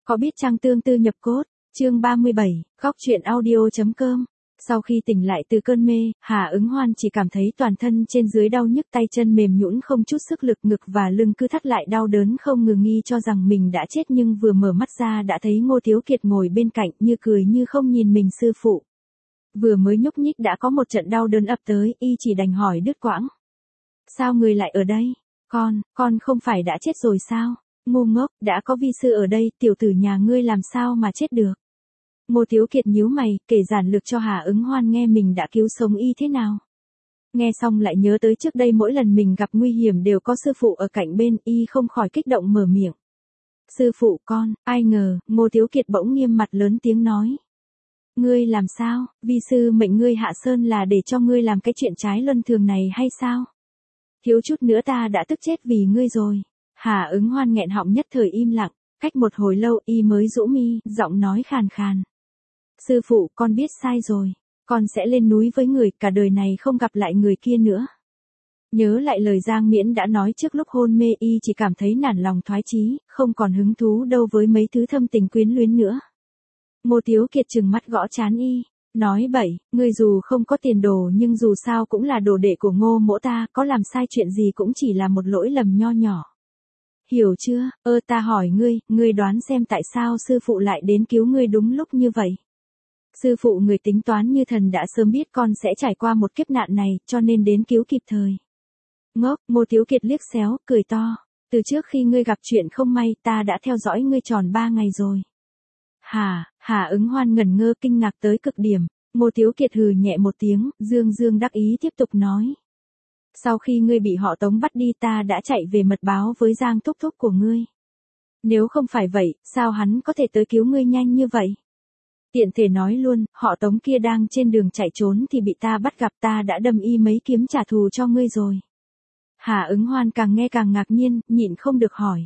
Có biết chăng tương tư nhập cốt, chương 37, góc truyện audio.com. Sau khi tỉnh lại từ cơn mê, Hà Ứng Hoan chỉ cảm thấy toàn thân trên dưới đau nhức, tay chân mềm nhũn không chút sức lực, ngực và lưng cứ thắt lại đau đớn không ngừng, nghi cho rằng mình đã chết nhưng vừa mở mắt ra đã thấy Ngô Thiếu Kiệt ngồi bên cạnh như cười như không nhìn mình. Sư phụ. Vừa mới nhúc nhích đã có một trận đau đớn ập tới, y chỉ đành hỏi đứt quãng. Sao người lại ở đây? Con không phải đã chết rồi sao? Ngu ngốc, đã có vi sư ở đây, tiểu tử nhà ngươi làm sao mà chết được? Ngô Thiếu Kiệt nhíu mày, kể giản lược cho Hà Ứng Hoan nghe mình đã cứu sống y thế nào. Nghe xong lại nhớ tới trước đây mỗi lần mình gặp nguy hiểm đều có sư phụ ở cạnh bên, y không khỏi kích động mở miệng. Sư phụ con, ai ngờ, Ngô Thiếu Kiệt bỗng nghiêm mặt lớn tiếng nói. Ngươi làm sao, vi sư mệnh ngươi hạ sơn là để cho ngươi làm cái chuyện trái luân thường này hay sao? Thiếu chút nữa ta đã tức chết vì ngươi rồi. Hà Ứng Hoan nghẹn họng nhất thời im lặng, cách một hồi lâu y mới rũ mi, giọng nói khàn khàn. Sư phụ, con biết sai rồi, con sẽ lên núi với người, cả đời này không gặp lại người kia nữa. Nhớ lại lời Giang Miễn đã nói trước lúc hôn mê, y chỉ cảm thấy nản lòng thoái chí, không còn hứng thú đâu với mấy thứ thâm tình quyến luyến nữa. Ngô Thiếu Kiệt trừng mắt gõ trán y, nói bậy, ngươi dù không có tiền đồ nhưng dù sao cũng là đồ đệ của Ngô mỗ ta, có làm sai chuyện gì cũng chỉ là một lỗi lầm nho nhỏ. Hiểu chưa? Ta hỏi ngươi đoán xem tại sao sư phụ lại đến cứu ngươi đúng lúc như vậy? Sư phụ người tính toán như thần đã sớm biết con sẽ trải qua một kiếp nạn này, cho nên đến cứu kịp thời. Ngốc, Ngô Thiếu Kiệt liếc xéo, cười to. Từ trước khi ngươi gặp chuyện không may, ta đã theo dõi ngươi tròn 3 ngày rồi. Hà Ứng Hoan ngẩn ngơ kinh ngạc tới cực điểm. Ngô Thiếu Kiệt hừ nhẹ một tiếng, dương đắc ý tiếp tục nói. Sau khi ngươi bị họ Tống bắt đi, ta đã chạy về mật báo với Giang thúc thúc của ngươi. Nếu không phải vậy, sao hắn có thể tới cứu ngươi nhanh như vậy? Tiện thể nói luôn, họ Tống kia đang trên đường chạy trốn thì bị ta bắt gặp, ta đã đâm y mấy kiếm trả thù cho ngươi rồi. Hà Ứng Hoan càng nghe càng ngạc nhiên, nhịn không được hỏi.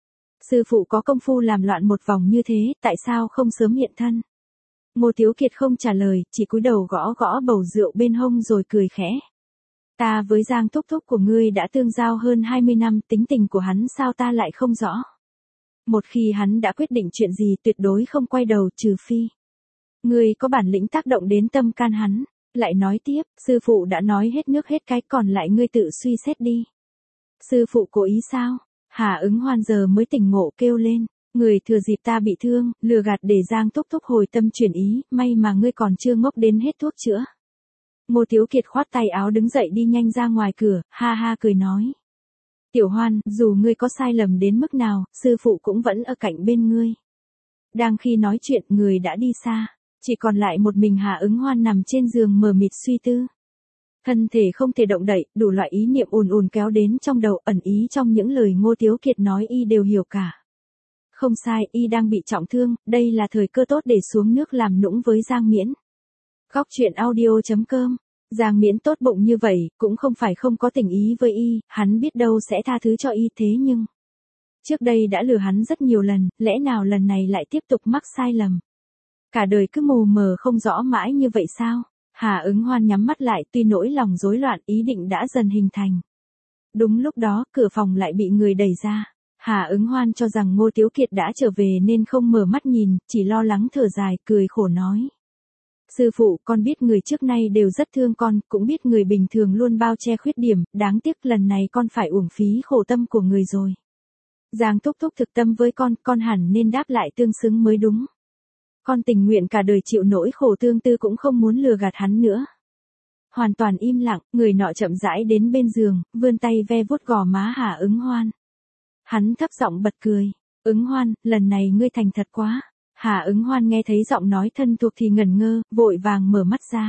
Sư phụ có công phu làm loạn một vòng như thế, tại sao không sớm hiện thân? Ngô Thiếu Kiệt không trả lời, chỉ cúi đầu gõ gõ bầu rượu bên hông rồi cười khẽ. Ta với Giang thúc thúc của ngươi đã tương giao hơn 20 năm, tính tình của hắn sao ta lại không rõ. Một khi hắn đã quyết định chuyện gì tuyệt đối không quay đầu, trừ phi ngươi có bản lĩnh tác động đến tâm can hắn. Lại nói tiếp, sư phụ đã nói hết nước hết cái, còn lại ngươi tự suy xét đi. Sư phụ cố ý sao? Hà Ứng Hoan giờ mới tỉnh ngộ kêu lên. Người thừa dịp ta bị thương, lừa gạt để Giang thúc thúc hồi tâm chuyển ý, may mà ngươi còn chưa ngốc đến hết thuốc chữa. Ngô Thiếu Kiệt khoát tay áo đứng dậy đi nhanh ra ngoài cửa, ha cười nói. Tiểu Hoan, dù ngươi có sai lầm đến mức nào, sư phụ cũng vẫn ở cạnh bên ngươi. Đang khi nói chuyện, người đã đi xa, chỉ còn lại một mình Hà Ứng Hoan nằm trên giường mờ mịt suy tư. Thân thể không thể động đậy, đủ loại ý niệm ùn kéo đến trong đầu, ẩn ý trong những lời Ngô Thiếu Kiệt nói y đều hiểu cả. Không sai, y đang bị trọng thương, đây là thời cơ tốt để xuống nước làm nũng với Giang Miễn. Góc truyện audio.com. Giang Miễn tốt bụng như vậy, cũng không phải không có tình ý với y, hắn biết đâu sẽ tha thứ cho y, thế nhưng trước đây đã lừa hắn rất nhiều lần, lẽ nào lần này lại tiếp tục mắc sai lầm? Cả đời cứ mù mờ không rõ mãi như vậy sao? Hà Ứng Hoan nhắm mắt lại, tuy nỗi lòng rối loạn, ý định đã dần hình thành. Đúng lúc đó, cửa phòng lại bị người đẩy ra. Hà Ứng Hoan cho rằng Ngô Thiếu Kiệt đã trở về nên không mở mắt nhìn, chỉ lo lắng thở dài, cười khổ nói. Sư phụ, con biết người trước nay đều rất thương con, cũng biết người bình thường luôn bao che khuyết điểm, đáng tiếc lần này con phải uổng phí khổ tâm của người rồi. Giang thúc thúc thực tâm với con hẳn nên đáp lại tương xứng mới đúng. Con tình nguyện cả đời chịu nỗi khổ tương tư cũng không muốn lừa gạt hắn nữa. Hoàn toàn im lặng, người nọ chậm rãi đến bên giường, vươn tay ve vuốt gò má Hà Ứng Hoan. Hắn thấp giọng bật cười. Ứng Hoan, lần này ngươi thành thật quá. Hà Ứng Hoan nghe thấy giọng nói thân thuộc thì ngẩn ngơ, vội vàng mở mắt ra.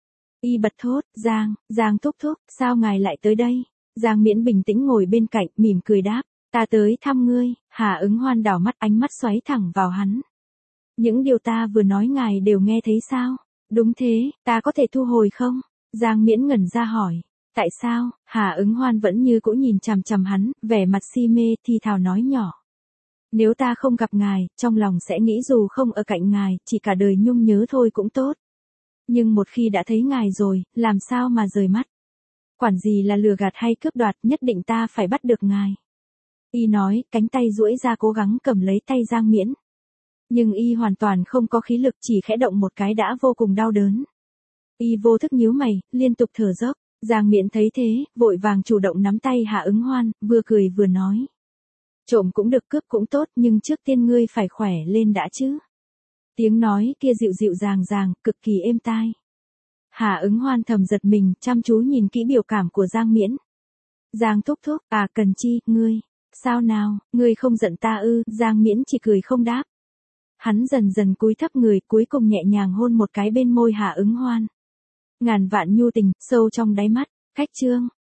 Y bật thốt, Giang thúc thúc, sao ngài lại tới đây? Giang Miễn bình tĩnh ngồi bên cạnh, mỉm cười đáp, ta tới thăm ngươi. Hà Ứng Hoan đảo mắt, ánh mắt xoáy thẳng vào hắn. Những điều ta vừa nói ngài đều nghe thấy sao? Đúng thế, ta có thể thu hồi không? Giang Miễn ngẩn ra hỏi. Tại sao? Hà Ứng Hoan vẫn như cũ nhìn chằm chằm hắn, vẻ mặt si mê, thì thào nói nhỏ. Nếu ta không gặp ngài, trong lòng sẽ nghĩ dù không ở cạnh ngài, chỉ cả đời nhung nhớ thôi cũng tốt. Nhưng một khi đã thấy ngài rồi, làm sao mà rời mắt? Quản gì là lừa gạt hay cướp đoạt, nhất định ta phải bắt được ngài. Y nói, cánh tay duỗi ra cố gắng cầm lấy tay Giang Miễn. Nhưng y hoàn toàn không có khí lực, chỉ khẽ động một cái đã vô cùng đau đớn. Y vô thức nhíu mày, liên tục thở dốc. Giang Miễn thấy thế, vội vàng chủ động nắm tay Hạ Ứng Hoan, vừa cười vừa nói. Trộm cũng được, cướp cũng tốt, nhưng trước tiên ngươi phải khỏe lên đã chứ. Tiếng nói kia dịu dịu dàng, cực kỳ êm tai. Hạ Ứng Hoan thầm giật mình, chăm chú nhìn kỹ biểu cảm của Giang Miễn. Giang thúc thúc, cần chi, ngươi, sao nào, ngươi không giận ta ư? Giang Miễn chỉ cười không đáp. Hắn dần dần cúi thấp người, cuối cùng nhẹ nhàng hôn một cái bên môi Hạ Ứng Hoan. Ngàn vạn nhu tình, sâu trong đáy mắt, khách trương.